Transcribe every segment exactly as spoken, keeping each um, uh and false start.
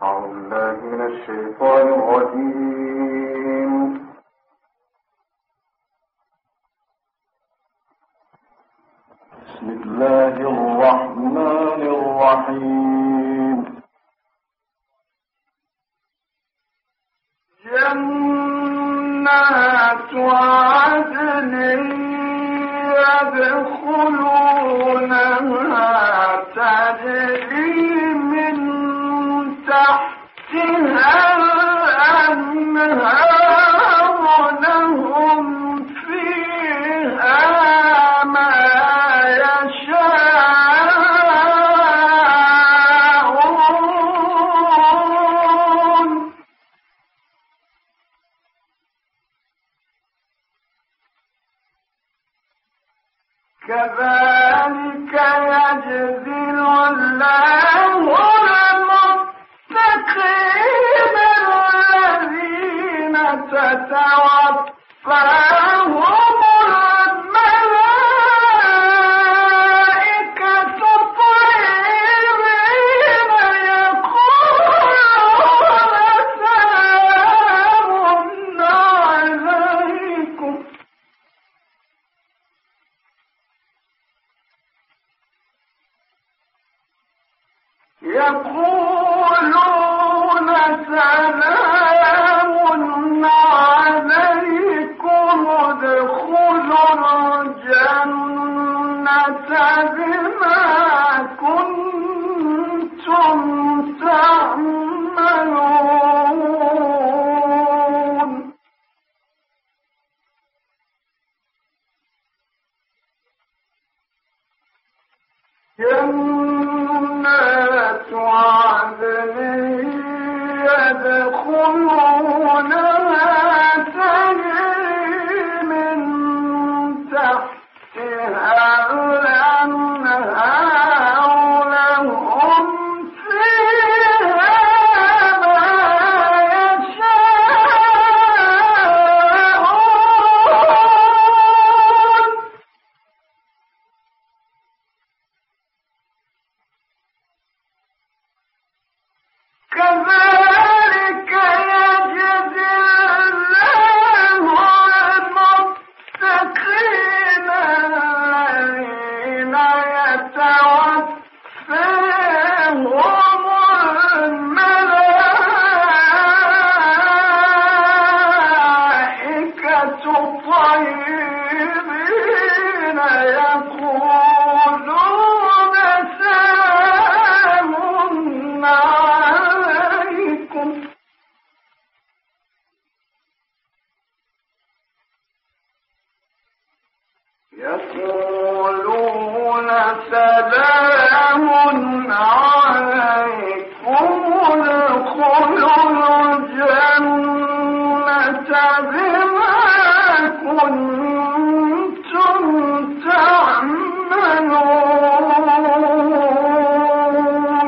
أعوذ بالله من الشيطان الرجيم. بسم الله الرحمن الرحيم. جنات عدن يدخلونها تجري من تحتها الأنهار لهم فيها ما يشاءون كذلك يجزي الله المتقين الذين تتوفاهم الملائكة طيبين يقولون سلام عليكم يقولون سلام عليكم ادخلوا الجنة بما كنتم تعملون جنات عدن يدخلونها تجري من تحتها الأنهار لهم فيها ما يشاءون كذلك يجزي الله المتقين الذين يتوفاهم الملائكة طيبين يقولون سلام عليكم يقولون سلام عليكم ادخلوا الجنة بما كنتم تعملون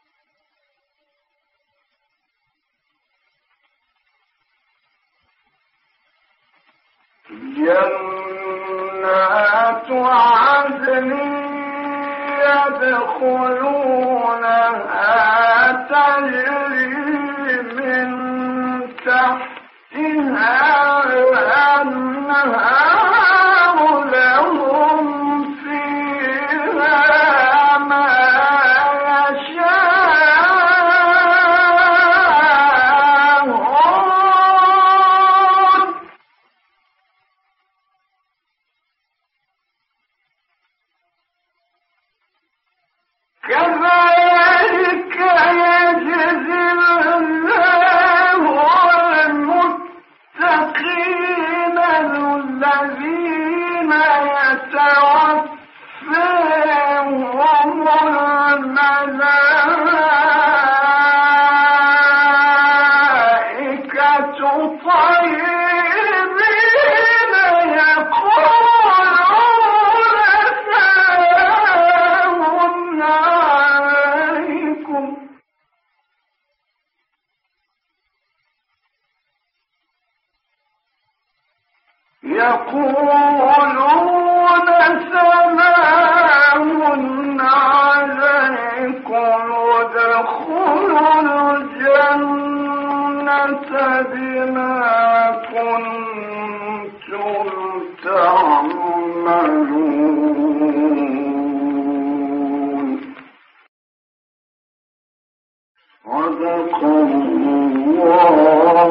جنات عدن يدخلونها تجري من تحتها الأنهار لهم فيها ما يشاءون كذلك يجزي الله المتقين الذين يتوفاهم الملائكة طيبين يقولون سلام عليكم يقولون سلام عليكم ادخلوا الجنة بما كنتم تعملون. صدق الله